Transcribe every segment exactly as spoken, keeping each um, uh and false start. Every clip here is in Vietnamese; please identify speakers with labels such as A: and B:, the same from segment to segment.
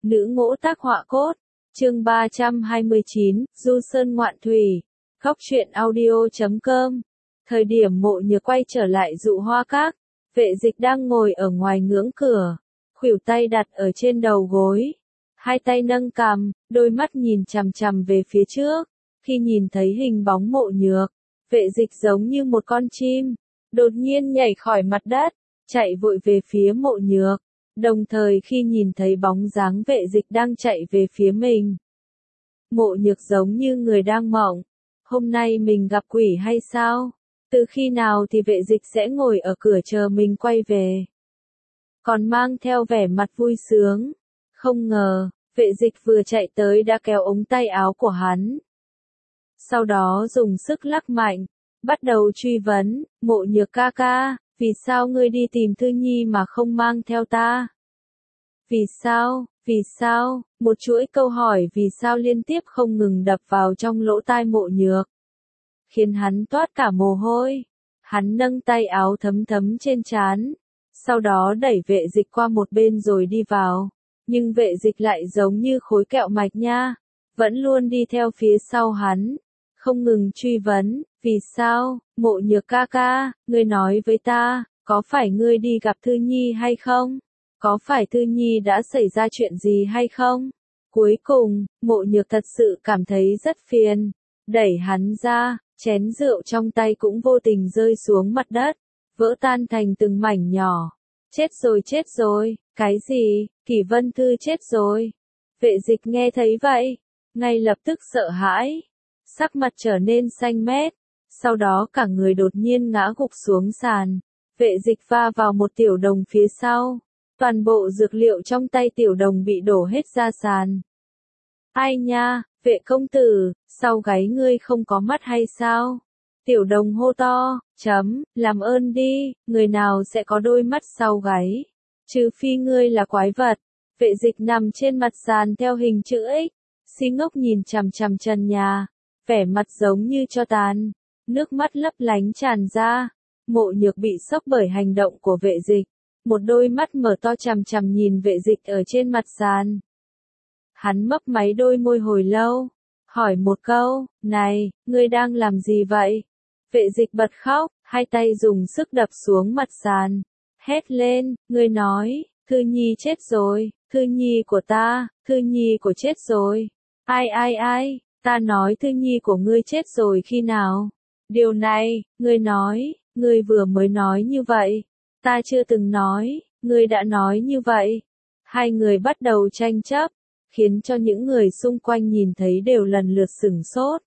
A: Nữ ngỗ tác họa cốt. Chương ba trăm hai mươi chín, Du Sơn Ngoạn Thủy. Góc truyện audio chấm com. Thời điểm Mộ Nhược quay trở lại Dụ Hoa Các, Vệ Dịch đang ngồi ở ngoài ngưỡng cửa, khuỷu tay đặt ở trên đầu gối, hai tay nâng cằm, đôi mắt nhìn chằm chằm về phía trước. Khi nhìn thấy hình bóng Mộ Nhược, Vệ Dịch giống như một con chim, đột nhiên nhảy khỏi mặt đất, chạy vội về phía Mộ Nhược. Đồng thời khi nhìn thấy bóng dáng Vệ Dịch đang chạy về phía mình, Mộ Nhược giống như người đang mộng. Hôm nay mình gặp quỷ hay sao? Từ khi nào thì Vệ Dịch sẽ ngồi ở cửa chờ mình quay về? Còn mang theo vẻ mặt vui sướng. Không ngờ, Vệ Dịch vừa chạy tới đã kéo ống tay áo của hắn. Sau đó dùng sức lắc mạnh, bắt đầu truy vấn, Mộ Nhược ca ca, vì sao ngươi đi tìm Thư Nhi mà không mang theo ta? Vì sao, vì sao, một chuỗi câu hỏi vì sao liên tiếp không ngừng đập vào trong lỗ tai Mộ Nhược, khiến hắn toát cả mồ hôi. Hắn nâng tay áo thấm thấm trên trán, sau đó đẩy Vệ Dịch qua một bên rồi đi vào. Nhưng Vệ Dịch lại giống như khối kẹo mạch nha, vẫn luôn đi theo phía sau hắn, không ngừng truy vấn, vì sao, Mộ Nhược ca ca, ngươi nói với ta, có phải ngươi đi gặp Thư Nhi hay không? Có phải Thư Nhi đã xảy ra chuyện gì hay không? Cuối cùng, Mộ Nhược thật sự cảm thấy rất phiền, đẩy hắn ra, chén rượu trong tay cũng vô tình rơi xuống mặt đất, vỡ tan thành từng mảnh nhỏ. Chết rồi chết rồi, cái gì, Kỷ Vân Thư chết rồi. Vệ Dịch nghe thấy vậy, ngay lập tức sợ hãi, sắc mặt trở nên xanh mét, sau đó cả người đột nhiên ngã gục xuống sàn. Vệ Dịch va vào một tiểu đồng phía sau, toàn bộ dược liệu trong tay tiểu đồng bị đổ hết ra sàn. Ai nha, Vệ công tử, sau gáy ngươi không có mắt hay sao? Tiểu đồng hô to, chấm, làm ơn đi, người nào sẽ có đôi mắt sau gáy? Trừ phi ngươi là quái vật. Vệ Dịch nằm trên mặt sàn theo hình chữ X, si ngốc nhìn chằm chằm trần nhà, vẻ mặt giống như tro tàn, nước mắt lấp lánh tràn ra. Mộ Nhược bị sốc bởi hành động của Vệ Dịch, một đôi mắt mở to chằm chằm nhìn Vệ Dịch ở trên mặt sàn. Hắn mấp máy đôi môi hồi lâu, hỏi một câu, này, ngươi đang làm gì vậy? Vệ Dịch bật khóc, hai tay dùng sức đập xuống mặt sàn, hét lên, ngươi nói, Thư Nhi chết rồi, Thư Nhi của ta, Thư Nhi của chết rồi. Ai ai ai, ta nói Thư Nhi của ngươi chết rồi khi nào? Điều này, ngươi nói, ngươi vừa mới nói như vậy. Ta chưa từng nói, ngươi đã nói như vậy. Hai người bắt đầu tranh chấp, khiến cho những người xung quanh nhìn thấy đều lần lượt sửng sốt.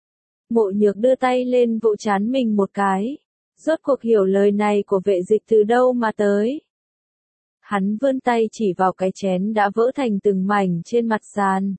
A: Mộ Nhược đưa tay lên vỗ trán mình một cái, rốt cuộc hiểu lời này của Vệ Dịch từ đâu mà tới. Hắn vươn tay chỉ vào cái chén đã vỡ thành từng mảnh trên mặt sàn.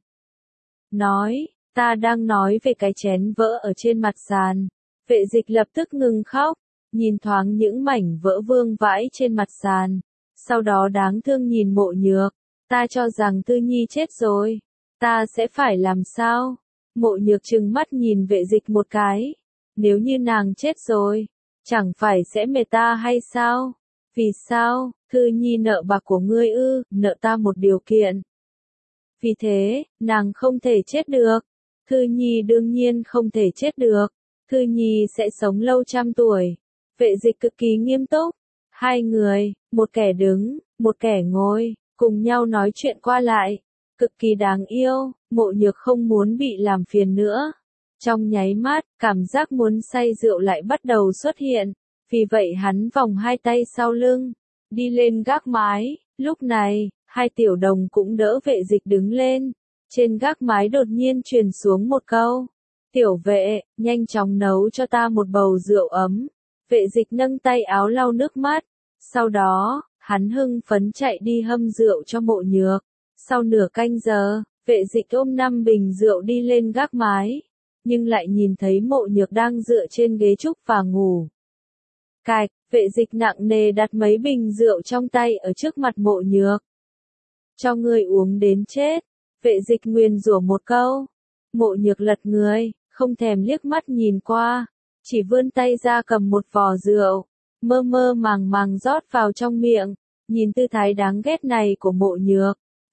A: Nói, ta đang nói về cái chén vỡ ở trên mặt sàn. Vệ Dịch lập tức ngừng khóc, nhìn thoáng những mảnh vỡ vương vãi trên mặt sàn. Sau đó đáng thương nhìn Mộ Nhược, ta cho rằng Thư Nhi chết rồi. Ta sẽ phải làm sao? Mộ Nhược trừng mắt nhìn Vệ Dịch một cái. Nếu như nàng chết rồi, chẳng phải sẽ mệt ta hay sao? Vì sao? Thư Nhi nợ bạc của ngươi ư, nợ ta một điều kiện. Vì thế, nàng không thể chết được. Thư Nhi đương nhiên không thể chết được. Thư Nhi sẽ sống lâu trăm tuổi. Vệ Dịch cực kỳ nghiêm túc. Hai người, một kẻ đứng, một kẻ ngồi, cùng nhau nói chuyện qua lại. Cực kỳ đáng yêu, Mộ Nhược không muốn bị làm phiền nữa. Trong nháy mắt, cảm giác muốn say rượu lại bắt đầu xuất hiện. Vì vậy hắn vòng hai tay sau lưng, đi lên gác mái. Lúc này, hai tiểu đồng cũng đỡ Vệ Dịch đứng lên. Trên gác mái đột nhiên truyền xuống một câu. Tiểu vệ, nhanh chóng nấu cho ta một bầu rượu ấm. Vệ Dịch nâng tay áo lau nước mắt. Sau đó, hắn hưng phấn chạy đi hâm rượu cho Mộ Nhược. Sau nửa canh giờ, Vệ Dịch ôm năm bình rượu đi lên gác mái. Nhưng lại nhìn thấy Mộ Nhược đang dựa trên ghế trúc và ngủ. Cạch, Vệ Dịch nặng nề đặt mấy bình rượu trong tay ở trước mặt Mộ Nhược. Cho ngươi uống đến chết. Vệ Dịch nguyền rủa một câu. Mộ Nhược lật người, không thèm liếc mắt nhìn qua, chỉ vươn tay ra cầm một vò rượu, mơ mơ màng màng rót vào trong miệng. Nhìn tư thái đáng ghét này của Mộ Nhược,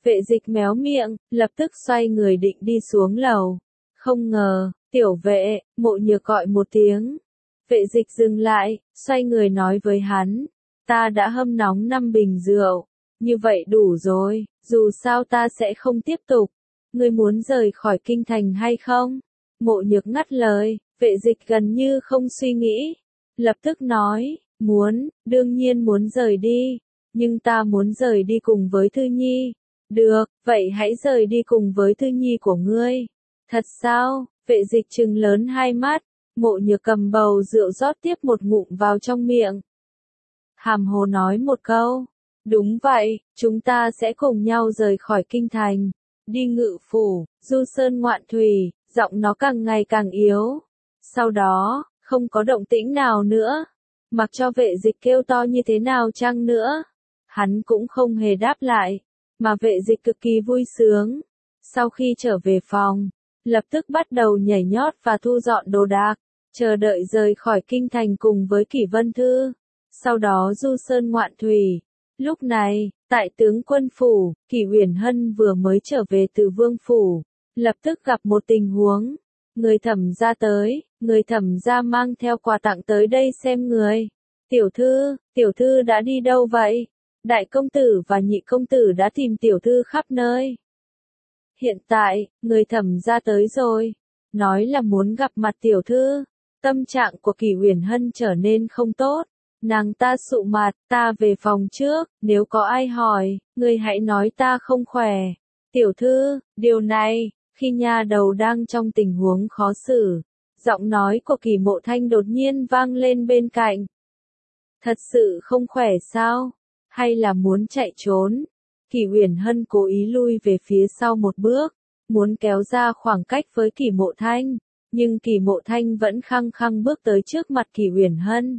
A: Vệ dịch méo miệng, lập tức xoay người định đi xuống lầu. Không ngờ, tiểu vệ, Mộ Nhược gọi một tiếng. Vệ dịch dừng lại, xoay người nói với hắn. Ta đã hâm nóng năm bình rượu. Như vậy đủ rồi, dù sao ta sẽ không tiếp tục. Ngươi muốn rời khỏi kinh thành hay không? Mộ Nhược ngắt lời, vệ dịch gần như không suy nghĩ. Lập tức nói, muốn, đương nhiên muốn rời đi. Nhưng ta muốn rời đi cùng với Thư Nhi. Được, vậy hãy rời đi cùng với Thư Nhi của ngươi. Thật sao? Vệ dịch trừng lớn hai mắt. Mộ Nhược cầm bầu rượu rót tiếp một ngụm vào trong miệng. Hàm hồ nói một câu. Đúng vậy, chúng ta sẽ cùng nhau rời khỏi kinh thành. Đi Ngự phủ, du sơn ngoạn thủy, giọng nó càng ngày càng yếu. Sau đó, không có động tĩnh nào nữa. Mặc cho vệ dịch kêu to như thế nào chăng nữa. Hắn cũng không hề đáp lại. Mà vệ dịch cực kỳ vui sướng. Sau khi trở về phòng, lập tức bắt đầu nhảy nhót và thu dọn đồ đạc. Chờ đợi rời khỏi kinh thành cùng với Kỷ Vân Thư. Sau đó du sơn ngoạn thủy. Lúc này, tại tướng quân phủ, Kỷ Uyển Hân vừa mới trở về từ vương phủ. Lập tức gặp một tình huống. Người thẩm gia tới, người thẩm gia mang theo quà tặng tới đây xem người. Tiểu thư, tiểu thư đã đi đâu vậy? Đại công tử và nhị công tử đã tìm tiểu thư khắp nơi. Hiện tại, người thẩm gia tới rồi. Nói là muốn gặp mặt tiểu thư. Tâm trạng của Kỷ Uyển Hân trở nên không tốt. Nàng ta sụ mặt, ta về phòng trước, nếu có ai hỏi, người hãy nói ta không khỏe. Tiểu thư, điều này, khi nha đầu đang trong tình huống khó xử, giọng nói của Kỷ Mộ Thanh đột nhiên vang lên bên cạnh. Thật sự không khỏe sao? Hay là muốn chạy trốn? Kỷ Uyển Hân cố ý lui về phía sau một bước, muốn kéo ra khoảng cách với Kỷ Mộ Thanh, nhưng Kỷ Mộ Thanh vẫn khăng khăng bước tới trước mặt Kỷ Uyển Hân.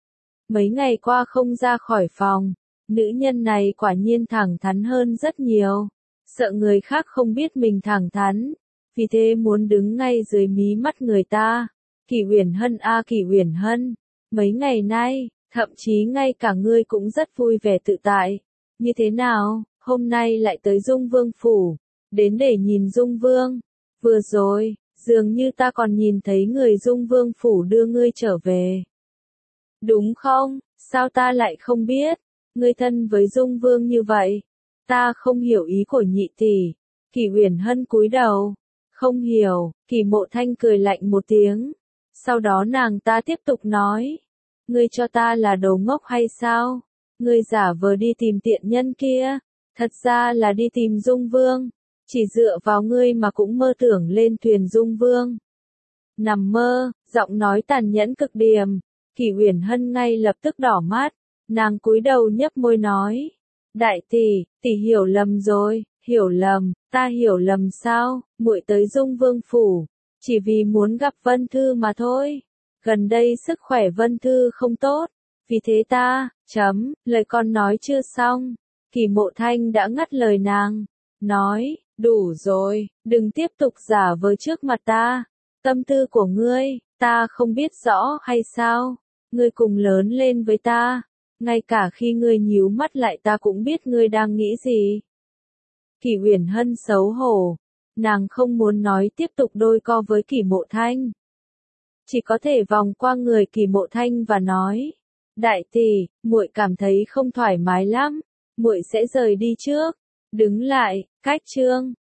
A: Mấy ngày qua không ra khỏi phòng, nữ nhân này quả nhiên thẳng thắn hơn rất nhiều. Sợ người khác không biết mình thẳng thắn, vì thế muốn đứng ngay dưới mí mắt người ta. Kỷ Uyển Hân a à, Kỷ Uyển Hân, mấy ngày nay, thậm chí ngay cả ngươi cũng rất vui vẻ tự tại. Như thế nào, hôm nay lại tới Dung Vương phủ, đến để nhìn Dung Vương. Vừa rồi, dường như ta còn nhìn thấy người Dung Vương phủ đưa ngươi trở về. Đúng không? Sao ta lại không biết? Ngươi thân với Dung Vương như vậy. Ta không hiểu ý của nhị tỷ. Kỷ Uyển Hân cúi đầu. Không hiểu, Kỷ Mộ Thanh cười lạnh một tiếng. Sau đó nàng ta tiếp tục nói. Ngươi cho ta là đồ ngốc hay sao? Ngươi giả vờ đi tìm tiện nhân kia. Thật ra là đi tìm Dung Vương. Chỉ dựa vào ngươi mà cũng mơ tưởng lên thuyền Dung Vương. Nằm mơ, giọng nói tàn nhẫn cực điểm. Kỷ Uyển Hân ngay lập tức đỏ mắt. Nàng cúi đầu nhấp môi nói. Đại tỷ, tỷ hiểu lầm rồi, hiểu lầm, ta hiểu lầm sao, muội tới Dung Vương phủ, chỉ vì muốn gặp Vân Thư mà thôi. Gần đây sức khỏe Vân Thư không tốt, vì thế ta, chấm, lời con nói chưa xong. Kỷ Mộ Thanh đã ngắt lời nàng, nói, đủ rồi, đừng tiếp tục giả vờ trước mặt ta. Tâm tư của ngươi, ta không biết rõ hay sao, ngươi cùng lớn lên với ta. Ngay cả khi ngươi nhíu mắt lại ta cũng biết ngươi đang nghĩ gì. Kỷ Uyển Hân xấu hổ. Nàng không muốn nói tiếp tục đôi co với Kỷ Mộ Thanh. Chỉ có thể vòng qua người Kỷ Mộ Thanh và nói. Đại tỷ, muội cảm thấy không thoải mái lắm. Muội sẽ rời đi trước. Đứng lại, cách chương.